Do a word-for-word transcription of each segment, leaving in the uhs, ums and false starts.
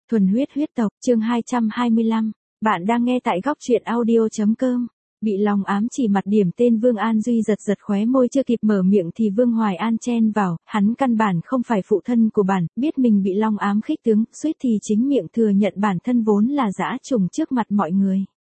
Thuần huyết huyết tộc, chương hai trăm hai mươi lăm. Bạn đang nghe tại góc truyện audio chấm com. Bị lòng ám chỉ mặt điểm tên Vương An Duy giật giật khóe môi, chưa kịp mở miệng thì Vương Hoài An chen vào, hắn căn bản không phải phụ thân của bản, biết mình bị long ám khích tướng, suýt thì chính miệng thừa nhận bản thân vốn là dã trùng trước mặt mọi người.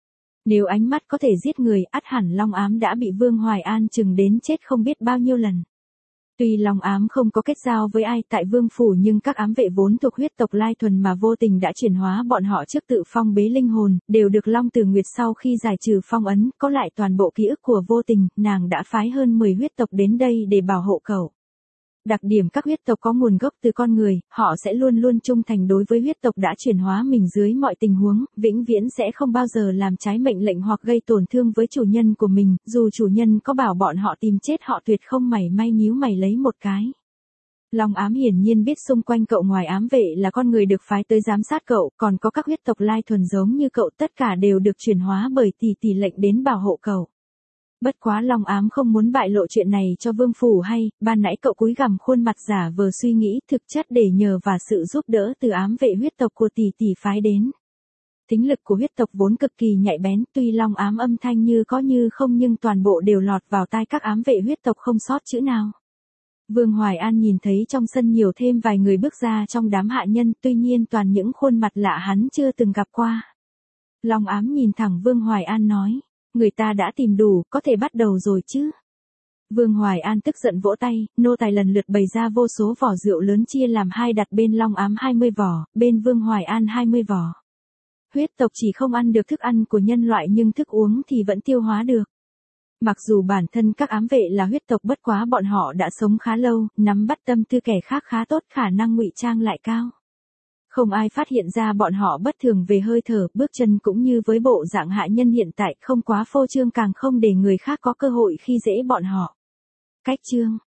Nếu ánh mắt có thể giết người, ắt hẳn long ám đã bị Vương Hoài An chừng đến chết không biết bao nhiêu lần. Tuy long ám không có kết giao với ai tại vương phủ, nhưng các ám vệ vốn thuộc huyết tộc Lai Thuần mà vô tình đã chuyển hóa bọn họ trước tự phong bế linh hồn, đều được Long Tử Nguyệt sau khi giải trừ phong ấn, có lại toàn bộ ký ức của vô tình, nàng đã phái hơn mười huyết tộc đến đây để bảo hộ cậu. Đặc điểm các huyết tộc có nguồn gốc từ con người, họ sẽ luôn luôn trung thành đối với huyết tộc đã chuyển hóa mình dưới mọi tình huống, vĩnh viễn sẽ không bao giờ làm trái mệnh lệnh hoặc gây tổn thương với chủ nhân của mình, dù chủ nhân có bảo bọn họ tìm chết họ tuyệt không mảy may nhíu mày lấy một cái. Long ám hiển nhiên biết xung quanh cậu ngoài ám vệ là con người được phái tới giám sát cậu, còn có các huyết tộc Lai Thuần giống như cậu, tất cả đều được chuyển hóa bởi tỷ tỷ lệnh đến bảo hộ cậu. Bất quá long ám không muốn bại lộ chuyện này cho vương phủ hay, ban nãy cậu cúi gằm khuôn mặt giả vờ suy nghĩ, thực chất để nhờ và sự giúp đỡ từ ám vệ huyết tộc của tỷ tỷ phái đến. Tính lực của huyết tộc vốn cực kỳ nhạy bén, tuy long ám âm thanh như có như không nhưng toàn bộ đều lọt vào tai các ám vệ huyết tộc không sót chữ nào. Vương Hoài An nhìn thấy trong sân nhiều thêm vài người bước ra trong đám hạ nhân, tuy nhiên toàn những khuôn mặt lạ hắn chưa từng gặp qua. Long ám nhìn thẳng Vương Hoài An nói. Người ta đã tìm đủ, có thể bắt đầu rồi chứ. Vương Hoài An tức giận vỗ tay, nô tài lần lượt bày ra vô số vỏ rượu lớn chia làm hai đặt bên long ám hai mươi vỏ, bên Vương Hoài An hai mươi vỏ. Huyết tộc chỉ không ăn được thức ăn của nhân loại nhưng thức uống thì vẫn tiêu hóa được. Mặc dù bản thân các ám vệ là huyết tộc, bất quá bọn họ đã sống khá lâu, nắm bắt tâm tư kẻ khác khá tốt, khả năng ngụy trang lại cao. Không ai phát hiện ra bọn họ bất thường về hơi thở, bước chân cũng như với bộ dạng hạ nhân hiện tại, không quá phô trương càng không để người khác có cơ hội khi dễ bọn họ. Cách chương,